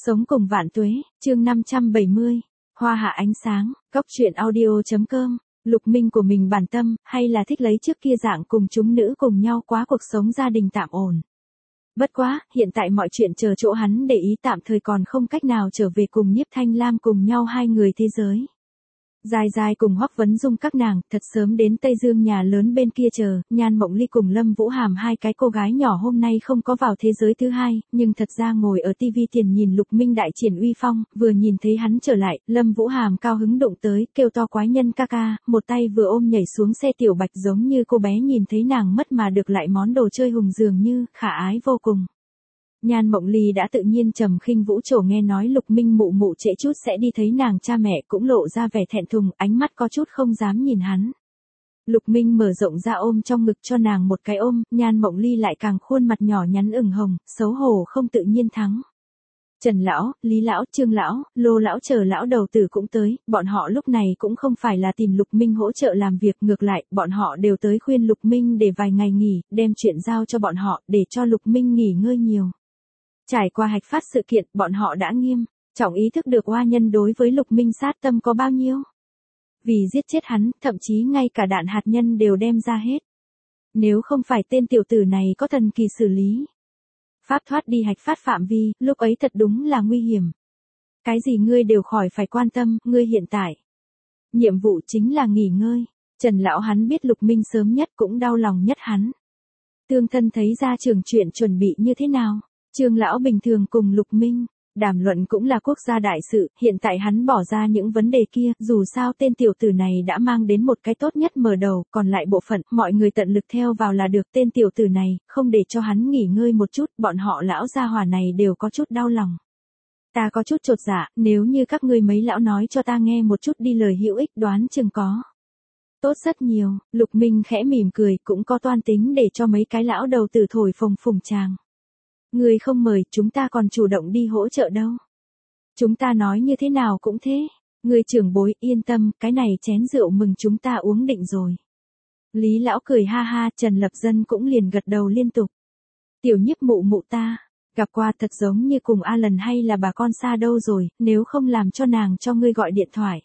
Sống cùng vạn tuế, chương 570, hoa hạ ánh sáng, góc truyện audio.com, Lục Minh của mình bản tâm, hay là thích lấy trước kia dạng cùng chúng nữ cùng nhau quá cuộc sống gia đình tạm ổn. Bất quá, hiện tại mọi chuyện chờ chỗ hắn để ý tạm thời còn không cách nào trở về cùng Nhiếp Thanh Lam cùng nhau hai người thế giới. Dài dài cùng Hoắc Vấn Dung các nàng, thật sớm đến Tây Dương nhà lớn bên kia chờ, Nhan Mộng Ly cùng Lâm Vũ Hàm hai cái cô gái nhỏ hôm nay không có vào thế giới thứ hai, nhưng thật ra ngồi ở tivi tiền nhìn Lục Minh đại triển uy phong, vừa nhìn thấy hắn trở lại, Lâm Vũ Hàm cao hứng đụng tới, kêu to quái nhân ca ca, một tay vừa ôm nhảy xuống xe tiểu bạch giống như cô bé nhìn thấy nàng mất mà được lại món đồ chơi hùng dường như, khả ái vô cùng. Nhan Mộng Ly đã tự nhiên trầm khinh vũ trổ nghe nói Lục Minh mụ mụ trễ chút sẽ đi thấy nàng cha mẹ cũng lộ ra vẻ thẹn thùng, ánh mắt có chút không dám nhìn hắn. Lục Minh mở rộng ra ôm trong ngực cho nàng một cái ôm, Nhan Mộng Ly lại càng khuôn mặt nhỏ nhắn ửng hồng, xấu hổ không tự nhiên thắng. Trần lão, Lý lão, Trương lão, Lô lão chờ lão đầu tử cũng tới, bọn họ lúc này cũng không phải là tìm Lục Minh hỗ trợ làm việc, ngược lại, bọn họ đều tới khuyên Lục Minh để vài ngày nghỉ, đem chuyện giao cho bọn họ, để cho Lục Minh nghỉ ngơi nhiều. Trải qua hạch phát sự kiện, bọn họ đã nghiêm trọng ý thức được oa nhân đối với Lục Minh sát tâm có bao nhiêu. Vì giết chết hắn, thậm chí ngay cả đạn hạt nhân đều đem ra hết. Nếu không phải tên tiểu tử này có thần kỳ xử lý pháp thoát đi hạch phát phạm vi, lúc ấy thật đúng là nguy hiểm. Cái gì ngươi đều khỏi phải quan tâm, ngươi hiện tại nhiệm vụ chính là nghỉ ngơi. Trần lão hắn biết Lục Minh sớm nhất cũng đau lòng nhất hắn. Tương thân thấy ra trường chuyện chuẩn bị như thế nào. Trương lão bình thường cùng Lục Minh đàm luận cũng là quốc gia đại sự, hiện tại hắn bỏ ra những vấn đề kia, dù sao tên tiểu tử này đã mang đến một cái tốt nhất mở đầu, còn lại bộ phận, mọi người tận lực theo vào là được. Tên tiểu tử này, không để cho hắn nghỉ ngơi một chút, bọn họ lão gia hỏa này đều có chút đau lòng. Ta có chút chột dạ, nếu như các ngươi mấy lão nói cho ta nghe một chút đi lời hữu ích đoán chừng có tốt rất nhiều. Lục Minh khẽ mỉm cười, cũng có toan tính để cho mấy cái lão đầu tử thổi phồng phồng chàng. Người không mời, chúng ta còn chủ động đi hỗ trợ đâu. Chúng ta nói như thế nào cũng thế. Người trưởng bối yên tâm, cái này chén rượu mừng chúng ta uống định rồi. Lý lão cười ha ha, Trần Lập Dân cũng liền gật đầu liên tục. Tiểu Nhiếp mụ mụ ta, gặp qua thật giống như cùng Alan hay là bà con xa đâu rồi, nếu không làm cho nàng cho ngươi gọi điện thoại.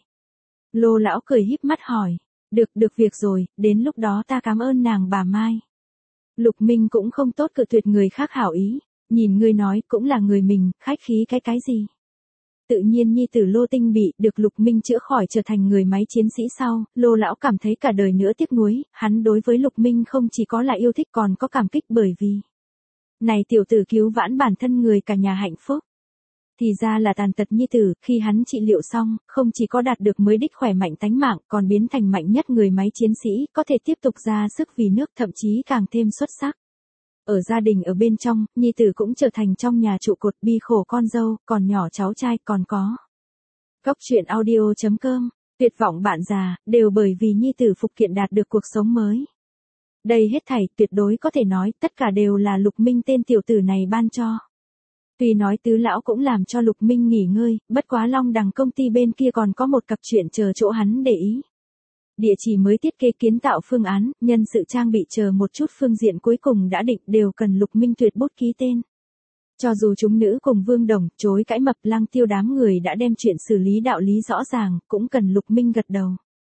Lô lão cười híp mắt hỏi, được việc rồi, đến lúc đó ta cảm ơn nàng bà Mai. Lục Minh cũng không tốt cự tuyệt người khác hảo ý. Nhìn ngươi nói cũng là người mình, khách khí cái gì. Tự nhiên nhi tử Lô Tinh bị được Lục Minh chữa khỏi trở thành người máy chiến sĩ sau, Lô lão cảm thấy cả đời nữa tiếc nuối, hắn đối với Lục Minh không chỉ có là yêu thích còn có cảm kích bởi vì này tiểu tử cứu vãn bản thân người cả nhà hạnh phúc. Thì ra là tàn tật nhi tử, khi hắn trị liệu xong, không chỉ có đạt được mới đích khỏe mạnh tánh mạng, còn biến thành mạnh nhất người máy chiến sĩ, có thể tiếp tục ra sức vì nước, thậm chí càng thêm xuất sắc. Ở gia đình ở bên trong, nhi tử cũng trở thành trong nhà trụ cột, bi khổ con dâu, còn nhỏ cháu trai còn có. Góc truyện audio.com, tuyệt vọng bạn già, đều bởi vì nhi tử phục kiện đạt được cuộc sống mới. Đây hết thảy tuyệt đối có thể nói, tất cả đều là Lục Minh tên tiểu tử này ban cho. Tuy nói tứ lão cũng làm cho Lục Minh nghỉ ngơi, bất quá Long Đằng công ty bên kia còn có một cặp chuyện chờ chỗ hắn để ý. Địa chỉ mới thiết kế kiến tạo phương án, nhân sự trang bị chờ một chút phương diện cuối cùng đã định đều cần Lục Minh tuyệt bút ký tên. Cho dù chúng nữ cùng Vương Đồng chối cãi Mập Lăng Tiêu đám người đã đem chuyện xử lý đạo lý rõ ràng, cũng cần Lục Minh gật đầu.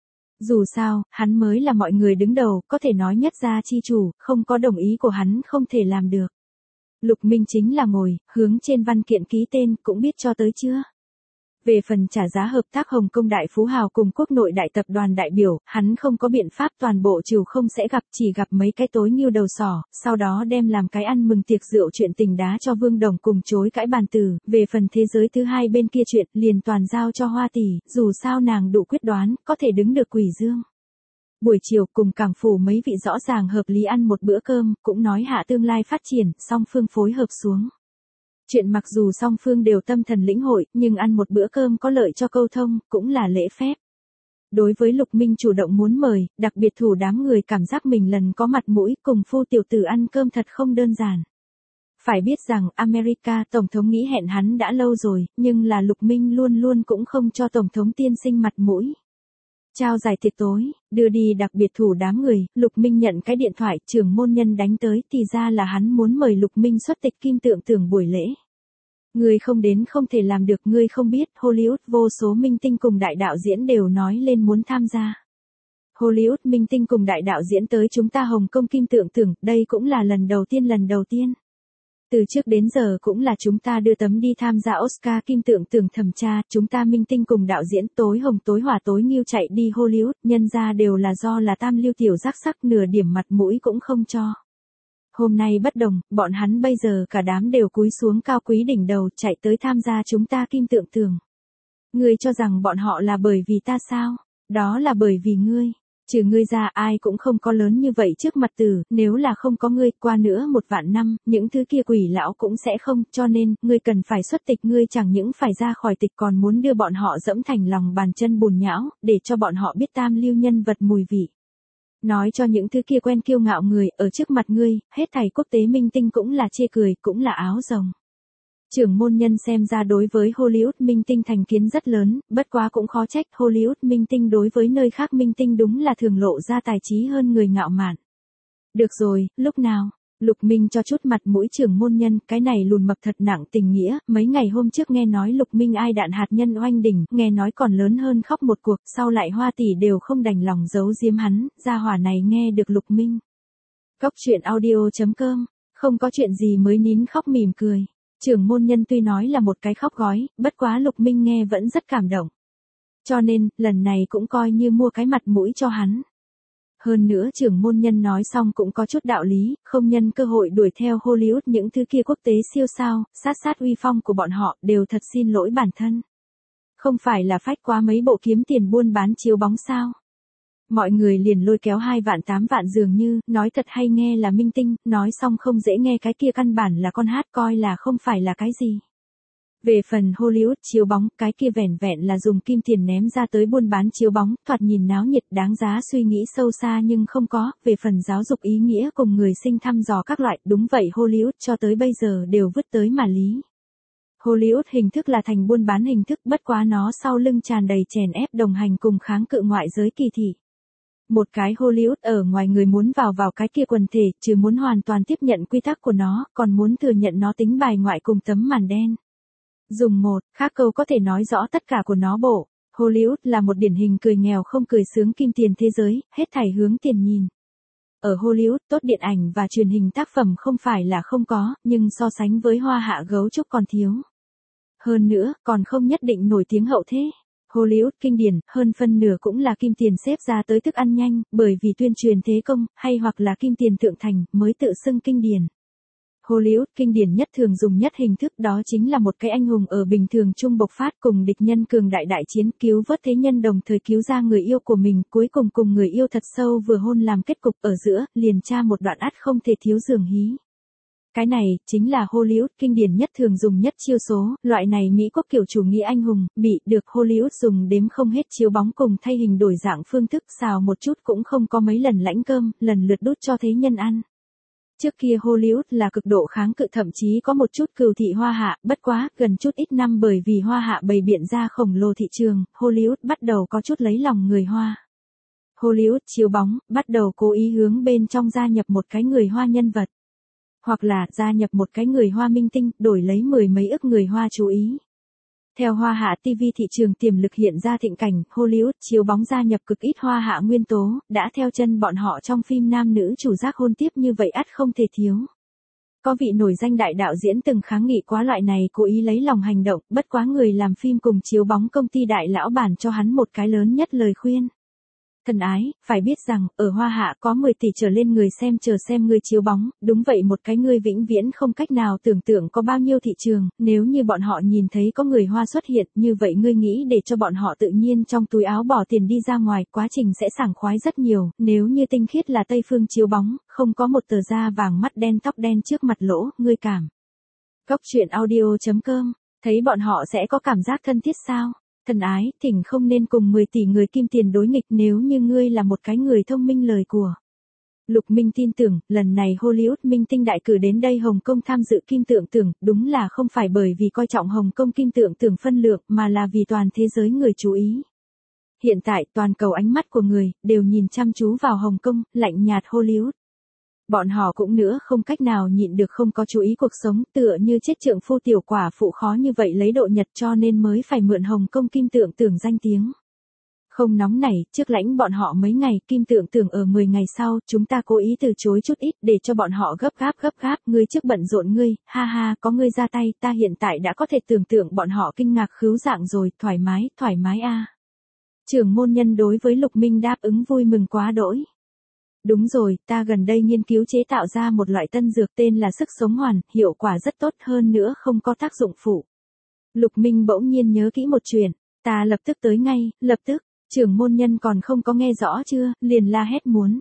Dù sao, hắn mới là mọi người đứng đầu, có thể nói nhất gia chi chủ, không có đồng ý của hắn không thể làm được. Lục Minh chính là ngồi, hướng trên văn kiện ký tên, cũng biết cho tới chưa. Về phần trả giá hợp tác Hồng Kông đại phú hào cùng quốc nội đại tập đoàn đại biểu, hắn không có biện pháp toàn bộ chiều không sẽ gặp, chỉ gặp mấy cái tối nghiêu đầu sỏ, sau đó đem làm cái ăn mừng tiệc rượu chuyện tình đá cho Vương Đồng cùng chối cãi bàn tử, về phần thế giới thứ hai bên kia chuyện, liền toàn giao cho Hoa tỷ, dù sao nàng đủ quyết đoán, có thể đứng được Quỷ Dương. Buổi chiều cùng Cảng Phủ mấy vị rõ ràng hợp lý ăn một bữa cơm, cũng nói hạ tương lai phát triển, song phương phối hợp xuống. Chuyện mặc dù song phương đều tâm thần lĩnh hội, nhưng ăn một bữa cơm có lợi cho câu thông, cũng là lễ phép. Đối với Lục Minh chủ động muốn mời, đặc biệt thủ đám người cảm giác mình lần có mặt mũi cùng phu tiểu tử ăn cơm thật không đơn giản. Phải biết rằng America Tổng thống nghĩ hẹn hắn đã lâu rồi, nhưng là Lục Minh luôn luôn cũng không cho Tổng thống tiên sinh mặt mũi. Trao giải tiệc tối, đưa đi đặc biệt thủ đám người, Lục Minh nhận cái điện thoại, trưởng môn nhân đánh tới, thì ra là hắn muốn mời Lục Minh xuất tịch kim tượng buổi lễ. Ngươi không đến không thể làm được, ngươi không biết, Hollywood vô số minh tinh cùng đại đạo diễn đều nói lên muốn tham gia. Hollywood minh tinh cùng đại đạo diễn tới chúng ta Hồng Kông Kim Tượng Tưởng, đây cũng là lần đầu tiên. Từ trước đến giờ cũng là chúng ta đưa tấm đi tham gia Oscar Kim Tượng Tưởng thẩm tra, chúng ta minh tinh cùng đạo diễn tối hồng tối hỏa tối nghiêu chạy đi Hollywood, nhân ra đều là do là tam lưu tiểu giác sắc, nửa điểm mặt mũi cũng không cho. Hôm nay bất đồng, bọn hắn bây giờ cả đám đều cúi xuống cao quý đỉnh đầu chạy tới tham gia chúng ta Kim Tượng Tưởng. Ngươi cho rằng bọn họ là bởi vì ta sao? Đó là bởi vì ngươi. Trừ ngươi ra ai cũng không có lớn như vậy trước mặt Tử, nếu là không có ngươi, qua nữa 1 vạn năm, những thứ kia quỷ lão cũng sẽ không, cho nên, ngươi cần phải xuất tịch, ngươi chẳng những phải ra khỏi tịch còn muốn đưa bọn họ dẫm thành lòng bàn chân bùn nhão, để cho bọn họ biết tam lưu nhân vật mùi vị. Nói cho những thứ kia quen kiêu ngạo người, ở trước mặt ngươi, hết thảy quốc tế minh tinh cũng là chê cười, cũng là áo rồng. Trưởng môn nhân xem ra đối với Hollywood minh tinh thành kiến rất lớn, bất quá cũng khó trách, Hollywood minh tinh đối với nơi khác minh tinh đúng là thường lộ ra tài trí hơn người ngạo mạn. Được rồi, lúc nào? Lục Minh cho chút mặt mũi trưởng môn nhân, cái này lùn mập thật nặng tình nghĩa, mấy ngày hôm trước nghe nói Lục Minh ai đạn hạt nhân oanh đỉnh, nghe nói còn lớn hơn khóc một cuộc, sau lại Hoa tỷ đều không đành lòng giấu giếm hắn, gia hỏa này nghe được Lục Minh. Cóc truyện audio.com, không có chuyện gì mới nín khóc mỉm cười. Trưởng môn nhân tuy nói là một cái khóc gói, bất quá Lục Minh nghe vẫn rất cảm động. Cho nên, lần này cũng coi như mua cái mặt mũi cho hắn. Hơn nữa trưởng môn nhân nói xong cũng có chút đạo lý, không nhân cơ hội đuổi theo Hollywood những thứ kia quốc tế siêu sao, sát uy phong của bọn họ, đều thật xin lỗi bản thân. Không phải là phách quá mấy bộ kiếm tiền buôn bán chiếu bóng sao. Mọi người liền lôi kéo 2 vạn 8 vạn dường như, nói thật hay nghe là minh tinh, nói xong không dễ nghe cái kia căn bản là con hát coi là không phải là cái gì. Về phần Hollywood chiếu bóng, cái kia vẻn vẹn là dùng kim tiền ném ra tới buôn bán chiếu bóng, thoạt nhìn náo nhiệt đáng giá suy nghĩ sâu xa nhưng không có, về phần giáo dục ý nghĩa cùng người sinh thăm dò các loại, đúng vậy Hollywood cho tới bây giờ đều vứt tới mà lý. Hollywood hình thức là thành buôn bán hình thức, bất quá nó sau lưng tràn đầy chèn ép đồng hành cùng kháng cự ngoại giới kỳ thị. Một cái Hollywood ở ngoài người muốn vào cái kia quần thể, chứ muốn hoàn toàn tiếp nhận quy tắc của nó, còn muốn thừa nhận nó tính bài ngoại cùng tấm màn đen. Dùng một, khác câu có thể nói rõ tất cả của nó bộ. Hollywood là một điển hình cười nghèo không cười sướng kim tiền thế giới, hết thảy hướng tiền nhìn. Ở Hollywood, tốt điện ảnh và truyền hình tác phẩm không phải là không có, nhưng so sánh với Hoa Hạ gấu trúc còn thiếu. Hơn nữa, còn không nhất định nổi tiếng hậu thế. Hollywood kinh điển, hơn phân nửa cũng là kim tiền xếp ra tới thức ăn nhanh, bởi vì tuyên truyền thế công, hay hoặc là kim tiền thượng thành, mới tự xưng kinh điển. Hollywood kinh điển nhất thường dùng nhất hình thức đó chính là một cái anh hùng ở bình thường chung bộc phát cùng địch nhân cường đại chiến cứu vớt thế nhân đồng thời cứu ra người yêu của mình, cuối cùng cùng người yêu thật sâu vừa hôn làm kết cục ở giữa, liền tra một đoạn ắt không thể thiếu giường hí. Cái này, chính là Hollywood kinh điển nhất thường dùng nhất chiêu số, loại này Mỹ quốc kiểu chủ nghĩa anh hùng, bị được Hollywood dùng đếm không hết chiếu bóng cùng thay hình đổi dạng phương thức xào một chút cũng không có mấy lần lãnh cơm, lần lượt đút cho thế nhân ăn. Trước kia Hollywood là cực độ kháng cự thậm chí có một chút cừu thị Hoa Hạ, bất quá, gần chút ít năm bởi vì Hoa Hạ bày biện ra khổng lồ thị trường, Hollywood bắt đầu có chút lấy lòng người Hoa. Hollywood chiếu bóng, bắt đầu cố ý hướng bên trong gia nhập một cái người Hoa nhân vật. Hoặc là gia nhập một cái người Hoa minh tinh, đổi lấy 10 mấy ức người Hoa chú ý. Theo Hoa Hạ TV thị trường tiềm lực hiện ra thịnh cảnh, Hollywood chiếu bóng gia nhập cực ít Hoa Hạ nguyên tố, đã theo chân bọn họ trong phim nam nữ chủ giác hôn tiếp như vậy ắt không thể thiếu. Có vị nổi danh đại đạo diễn từng kháng nghị quá loại này cố ý lấy lòng hành động, bất quá người làm phim cùng chiếu bóng công ty đại lão bản cho hắn một cái lớn nhất lời khuyên. Thân ái, phải biết rằng, ở Hoa Hạ có 10 tỷ trở lên người xem chờ xem ngươi chiếu bóng, đúng vậy một cái ngươi vĩnh viễn không cách nào tưởng tượng có bao nhiêu thị trường, nếu như bọn họ nhìn thấy có người Hoa xuất hiện, như vậy ngươi nghĩ để cho bọn họ tự nhiên trong túi áo bỏ tiền đi ra ngoài, quá trình sẽ sảng khoái rất nhiều, nếu như tinh khiết là Tây phương chiếu bóng, không có một tờ da vàng mắt đen tóc đen trước mặt lỗ, ngươi cảm. Cóc truyện audio.com, thấy bọn họ sẽ có cảm giác thân thiết sao? Thân ái, thỉnh không nên cùng 10 tỷ người kim tiền đối nghịch nếu như ngươi là một cái người thông minh lời của. Lục Minh tin tưởng, lần này Hollywood minh tinh đại cử đến đây Hồng Kông tham dự Kim Tượng Tưởng, đúng là không phải bởi vì coi trọng Hồng Kông Kim Tượng Tưởng phân lượng, mà là vì toàn thế giới người chú ý. Hiện tại, toàn cầu ánh mắt của người, đều nhìn chăm chú vào Hồng Kông, lạnh nhạt Hollywood. Bọn họ cũng nữa không cách nào nhịn được không có chú ý cuộc sống, tựa như chết trượng phu tiểu quả phụ khó như vậy lấy độ nhật cho nên mới phải mượn Hồng Kông Kim Tượng Tưởng danh tiếng. Không nóng nảy, trước lãnh bọn họ mấy ngày, Kim Tượng Tưởng ở 10 ngày sau, chúng ta cố ý từ chối chút ít để cho bọn họ gấp gáp, ngươi trước bận rộn ngươi, ha ha, có ngươi ra tay, ta hiện tại đã có thể tưởng tượng bọn họ kinh ngạc khứu dạng rồi, thoải mái a. Trưởng môn nhân đối với Lục Minh đáp ứng vui mừng quá đỗi. Đúng rồi, ta gần đây nghiên cứu chế tạo ra một loại tân dược tên là sức sống hoàn, hiệu quả rất tốt hơn nữa không có tác dụng phụ. Lục Minh bỗng nhiên nhớ kỹ một chuyện, ta lập tức tới ngay, lập tức, trưởng môn nhân còn không có nghe rõ chưa, liền la hét muốn.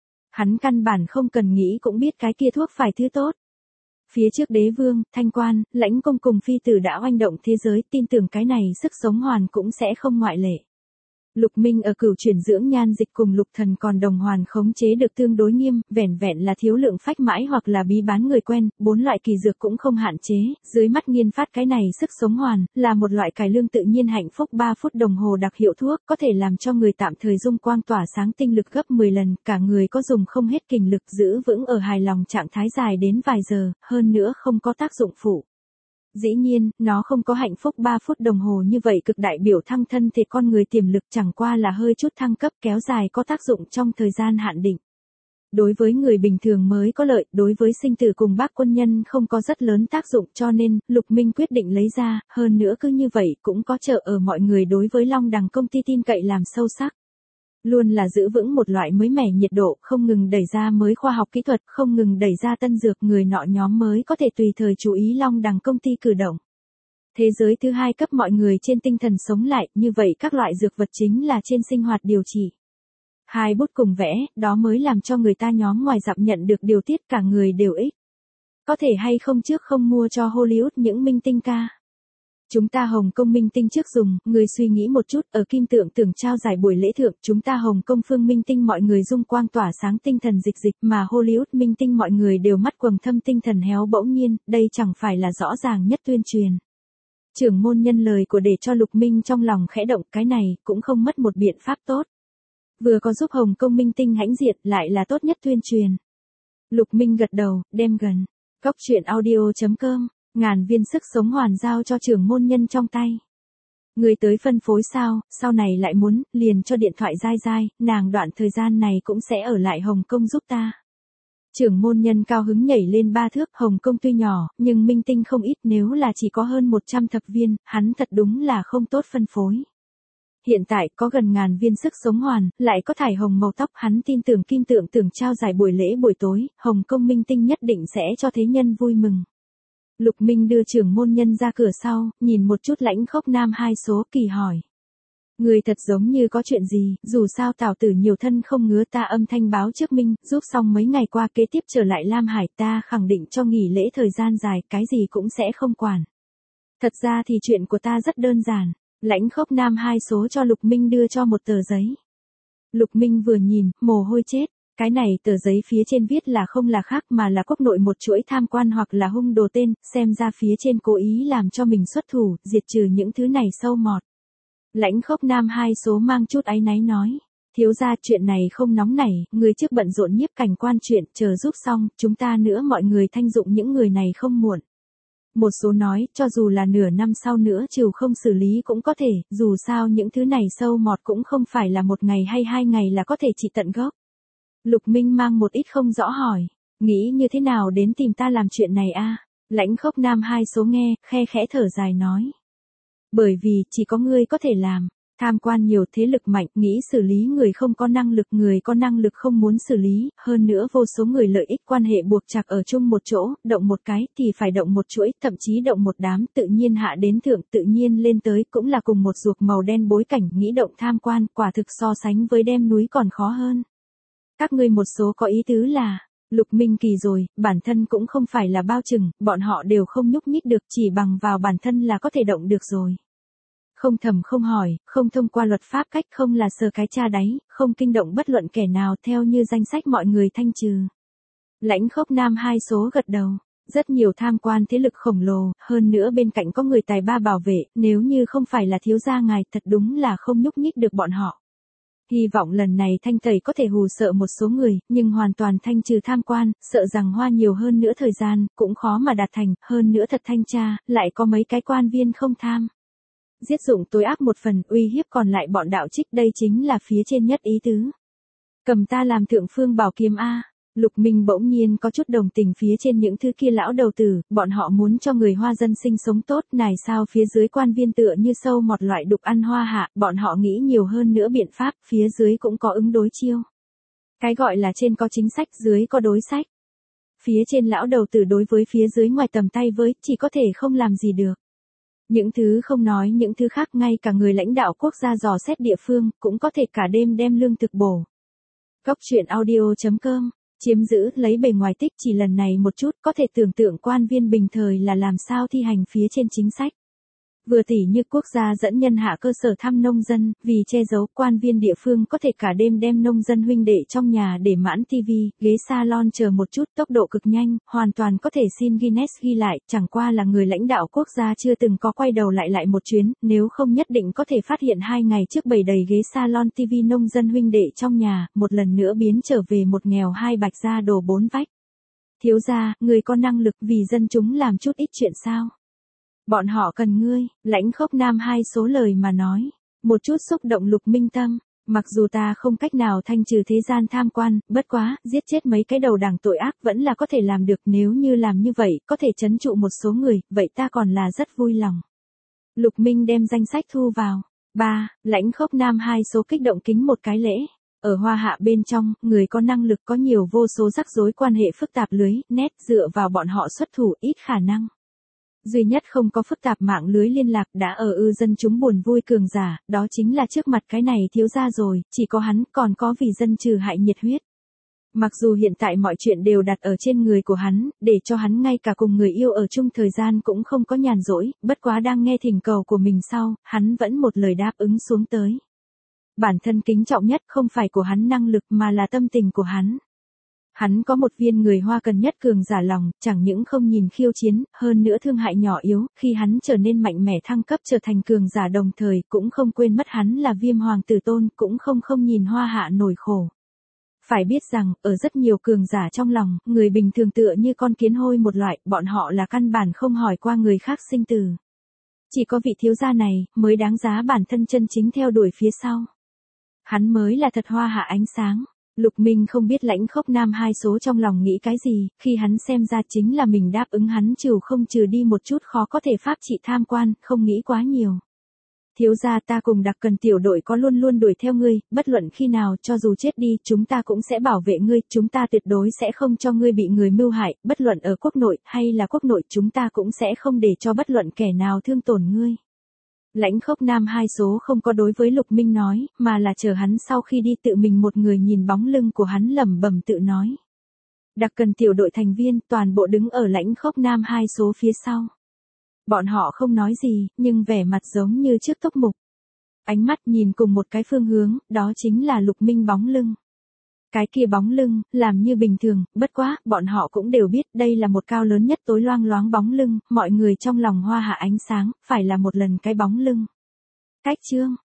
Hắn căn bản không cần nghĩ cũng biết cái kia thuốc phải thứ tốt. Phía trước đế vương, thanh quan, lãnh công cùng phi tử đã oanh động thế giới, tin tưởng cái này sức sống hoàn cũng sẽ không ngoại lệ. Lục Minh ở cửu chuyển dưỡng nhan dịch cùng Lục Thần còn đồng hoàn khống chế được tương đối nghiêm, vẻn vẹn là thiếu lượng phách mãi hoặc là bí bán người quen, 4 loại kỳ dược cũng không hạn chế, dưới mắt nghiên phát cái này sức sống hoàn, là một loại cải lương tự nhiên hạnh phúc 3 phút đồng hồ đặc hiệu thuốc, có thể làm cho người tạm thời dung quang tỏa sáng tinh lực gấp 10 lần, cả người có dùng không hết kình lực giữ vững ở hài lòng trạng thái dài đến vài giờ, hơn nữa không có tác dụng phụ. Dĩ nhiên, nó không có hạnh phúc 3 phút đồng hồ như vậy cực đại biểu thăng thân thể con người tiềm lực chẳng qua là hơi chút thăng cấp kéo dài có tác dụng trong thời gian hạn định. Đối với người bình thường mới có lợi, đối với sinh tử cùng bác quân nhân không có rất lớn tác dụng cho nên, Lục Minh quyết định lấy ra, hơn nữa cứ như vậy cũng có trợ ở mọi người đối với Long Đằng công ty tin cậy làm sâu sắc. Luôn là giữ vững một loại mới mẻ nhiệt độ, không ngừng đẩy ra mới khoa học kỹ thuật, không ngừng đẩy ra tân dược người nọ nhóm mới có thể tùy thời chú ý Long Đằng công ty cử động. Thế giới thứ hai cấp mọi người trên tinh thần sống lại, như vậy các loại dược vật chính là trên sinh hoạt điều trị. Hai bút cùng vẽ, đó mới làm cho người ta nhóm ngoài dặm nhận được điều tiết cả người đều ích. Có thể hay không trước không mua cho Hollywood những minh tinh ca. Chúng ta Hồng Kông minh tinh trước dùng, người suy nghĩ một chút, ở Kim Tượng Tưởng trao giải buổi lễ thượng, chúng ta Hồng Kông phương minh tinh mọi người dung quang tỏa sáng tinh thần dịch mà Hollywood minh tinh mọi người đều mắt quầng thâm tinh thần héo bỗng nhiên, đây chẳng phải là rõ ràng nhất tuyên truyền. Trưởng môn nhân lời của để cho Lục Minh trong lòng khẽ động, cái này cũng không mất một biện pháp tốt. Vừa có giúp Hồng Kông minh tinh hãnh diện, lại là tốt nhất tuyên truyền. Lục Minh gật đầu, đem gần. Cóc truyện audio.com, ngàn viên sức sống hoàn giao cho trưởng môn nhân trong tay. Người tới phân phối sao, sau này lại muốn, liền cho điện thoại dai, nàng đoạn thời gian này cũng sẽ ở lại Hồng Kông giúp ta. Trưởng môn nhân cao hứng nhảy lên 3 thước, Hồng Kông tuy nhỏ, nhưng minh tinh không ít, nếu là chỉ có hơn 100 thập viên, hắn thật đúng là không tốt phân phối. Hiện tại có gần ngàn viên sức sống hoàn, lại có thải hồng màu tóc, hắn tin tưởng Kim Tượng Tưởng trao giải buổi lễ buổi tối, Hồng Kông minh tinh nhất định sẽ cho thế nhân vui mừng. Lục Minh đưa trưởng môn nhân ra cửa sau, nhìn một chút Lãnh Khốc Nam 2 số, kỳ hỏi. Người thật giống như có chuyện gì, dù sao Tào Tử nhiều thân không ngứa, ta âm thanh báo trước Minh, giúp xong mấy ngày qua kế tiếp trở lại Lam Hải, ta khẳng định cho nghỉ lễ thời gian dài, cái gì cũng sẽ không quản. Thật ra thì chuyện của ta rất đơn giản. Lãnh Khốc Nam 2 số cho Lục Minh đưa cho một tờ giấy. Lục Minh vừa nhìn, mồ hôi chết. Cái này tờ giấy phía trên viết là không là khác mà là quốc nội một chuỗi tham quan hoặc là hung đồ tên, xem ra phía trên cố ý làm cho mình xuất thủ, diệt trừ những thứ này sâu mọt. Lãnh Khốc Nam 2 số mang chút áy náy nói. Thiếu gia, chuyện này không nóng nảy, người trước bận rộn nhiếp cảnh quan chuyện, chờ giúp xong, chúng ta nữa mọi người thanh dụng những người này không muộn. Một số nói, cho dù là nửa năm sau nữa trừ không xử lý cũng có thể, dù sao những thứ này sâu mọt cũng không phải là 1 ngày hay 2 ngày là có thể trị tận gốc. Lục Minh mang một ít không rõ hỏi, nghĩ như thế nào đến tìm ta làm chuyện này a? Lãnh Khốc Nam 2 số nghe, khe khẽ thở dài nói. Bởi vì, chỉ có ngươi có thể làm. Tham quan nhiều thế lực mạnh, nghĩ xử lý người không có năng lực, người có năng lực không muốn xử lý, hơn nữa vô số người lợi ích quan hệ buộc chặt ở chung một chỗ, động một cái thì phải động một chuỗi, thậm chí động một đám, tự nhiên hạ đến thượng, tự nhiên lên tới, cũng là cùng một ruột màu đen bối cảnh, nghĩ động tham quan, quả thực so sánh với đem núi còn khó hơn. Các ngươi một số có ý tứ là, Lục Minh kỳ rồi, bản thân cũng không phải là bao chừng, bọn họ đều không nhúc nhích được, chỉ bằng vào bản thân là có thể động được rồi. Không thầm không hỏi, không thông qua luật pháp cách, không là sờ cái cha đáy, không kinh động bất luận kẻ nào theo như danh sách mọi người thanh trừ. Lãnh Khốc Nam 2 số gật đầu. Rất nhiều tham quan thế lực khổng lồ, hơn nữa bên cạnh có người tài ba bảo vệ, nếu như không phải là thiếu gia ngài thật đúng là không nhúc nhích được bọn họ. Hy vọng lần này thanh tẩy có thể hù sợ một số người, nhưng hoàn toàn thanh trừ tham quan, sợ rằng hoa nhiều hơn nữa thời gian, cũng khó mà đạt thành, hơn nữa thật thanh tra, lại có mấy cái quan viên không tham. Giết dụng tối áp một phần, uy hiếp còn lại bọn đạo trích, đây chính là phía trên nhất ý tứ. Cầm ta làm thượng phương bảo kiếm a. Lục Minh bỗng nhiên có chút đồng tình phía trên những thứ kia lão đầu tử, bọn họ muốn cho người Hoa dân sinh sống tốt, này sao phía dưới quan viên tựa như sâu mọt loại đục ăn hoa hạ, bọn họ nghĩ nhiều hơn nữa biện pháp, phía dưới cũng có ứng đối chiêu. Cái gọi là trên có chính sách, dưới có đối sách. Phía trên lão đầu tử đối với phía dưới ngoài tầm tay với, chỉ có thể không làm gì được. Những thứ không nói những thứ khác, ngay cả người lãnh đạo quốc gia dò xét địa phương, cũng có thể cả đêm đem lương thực bổ. Góc truyện audio.com chiếm giữ, lấy bề ngoài tích chỉ lần này một chút, có thể tưởng tượng quan viên bình thời là làm sao thi hành phía trên chính sách. Vừa tỉ như quốc gia dẫn nhân hạ cơ sở thăm nông dân, vì che giấu quan viên địa phương có thể cả đêm đem nông dân huynh đệ trong nhà để mãn tivi, ghế salon chờ một chút, tốc độ cực nhanh, hoàn toàn có thể xin Guinness ghi lại, chẳng qua là người lãnh đạo quốc gia chưa từng có quay đầu lại một chuyến, nếu không nhất định có thể phát hiện 2 ngày trước bày đầy ghế salon tivi nông dân huynh đệ trong nhà, một lần nữa biến trở về một nghèo hai bạch ra đổ bốn vách. Thiếu gia, người có năng lực vì dân chúng làm chút ít chuyện sao? Bọn họ cần ngươi, Lãnh Khốc Nam hai số lời mà nói. Một chút xúc động Lục Minh tâm, mặc dù ta không cách nào thanh trừ thế gian tham quan, bất quá, giết chết mấy cái đầu đảng tội ác vẫn là có thể làm được, nếu như làm như vậy, có thể trấn trụ một số người, vậy ta còn là rất vui lòng. Lục Minh đem danh sách thu vào. 3. Lãnh Khốc Nam hai số kích động kính một cái lễ. Ở Hoa Hạ bên trong, người có năng lực có nhiều vô số rắc rối quan hệ phức tạp lưới, nét dựa vào bọn họ xuất thủ ít khả năng. Duy nhất không có phức tạp mạng lưới liên lạc đã ở dân chúng buồn vui cường giả, đó chính là trước mặt cái này thiếu gia rồi, chỉ có hắn còn có vì dân trừ hại nhiệt huyết. Mặc dù hiện tại mọi chuyện đều đặt ở trên người của hắn, để cho hắn ngay cả cùng người yêu ở chung thời gian cũng không có nhàn rỗi, bất quá đang nghe thỉnh cầu của mình sau, hắn vẫn một lời đáp ứng xuống tới. Bản thân kính trọng nhất không phải của hắn năng lực mà là tâm tình của hắn. Hắn có một viên người Hoa cần nhất cường giả lòng, chẳng những không nhìn khiêu chiến, hơn nữa thương hại nhỏ yếu, khi hắn trở nên mạnh mẽ thăng cấp trở thành cường giả đồng thời cũng không quên mất hắn là Viêm Hoàng tử tôn, cũng không nhìn Hoa Hạ nổi khổ. Phải biết rằng, ở rất nhiều cường giả trong lòng, người bình thường tựa như con kiến hôi một loại, bọn họ là căn bản không hỏi qua người khác sinh tử. Chỉ có vị thiếu gia này, mới đáng giá bản thân chân chính theo đuổi phía sau. Hắn mới là thật Hoa Hạ ánh sáng. Lục Minh không biết Lãnh Khốc Nam hai số trong lòng nghĩ cái gì, khi hắn xem ra chính là mình đáp ứng hắn trừ đi một chút khó có thể pháp trị tham quan, không nghĩ quá nhiều. Thiếu gia, ta cùng đặc cần tiểu đội có luôn luôn đuổi theo ngươi, bất luận khi nào cho dù chết đi, chúng ta cũng sẽ bảo vệ ngươi, chúng ta tuyệt đối sẽ không cho ngươi bị người mưu hại, bất luận ở quốc nội hay là quốc nội, chúng ta cũng sẽ không để cho bất luận kẻ nào thương tổn ngươi. Lãnh Khốc Nam hai số không có đối với Lục Minh nói, mà là chờ hắn sau khi đi tự mình một người nhìn bóng lưng của hắn lẩm bẩm tự nói. Đặc cần tiểu đội thành viên toàn bộ đứng ở Lãnh Khốc Nam hai số phía sau. Bọn họ không nói gì, nhưng vẻ mặt giống như trước tốc mục. Ánh mắt nhìn cùng một cái phương hướng, đó chính là Lục Minh bóng lưng. Cái kia bóng lưng, làm như bình thường, bất quá, bọn họ cũng đều biết đây là một cao lớn nhất tối loang loáng bóng lưng, mọi người trong lòng Hoa Hạ ánh sáng, phải là một lần cái bóng lưng. Cách chương.